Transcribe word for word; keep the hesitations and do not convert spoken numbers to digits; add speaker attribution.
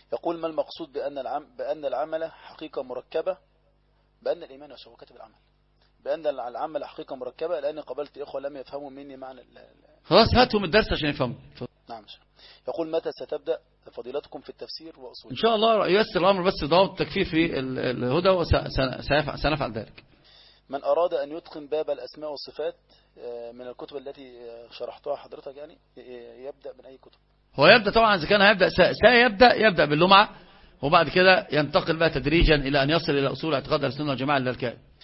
Speaker 1: يقول ما المقصود بأن العم بأن العمل حقيقة مركبة، بأن الإيمان هو كاتب العمل، بأن العمل حقيقة مركبة، لأن قابلت إخوة لم يفهموا مني معنى ال...
Speaker 2: خلاص هاتهم الدرس عشان يفهموا.
Speaker 1: نعم. يقول متى ستبدأ فضيلتكم في التفسير وأصول؟
Speaker 2: إن شاء الله ييسر الأمر، بس ضوابط التكفير في ال- الهدى وسنفعل ذلك.
Speaker 1: من أراد أن يتقن باب الأسماء والصفات من الكتب التي شرحتها حضرتك يعني يبدأ من أي كتب؟
Speaker 2: هو يبدأ طبعا إذا كان هيبدأ سيبدأ يبدأ باللمعة، وبعد كده ينتقل بقى تدريجا إلى أن يصل إلى أصول اعتقاد السنة والجماعة للكائن.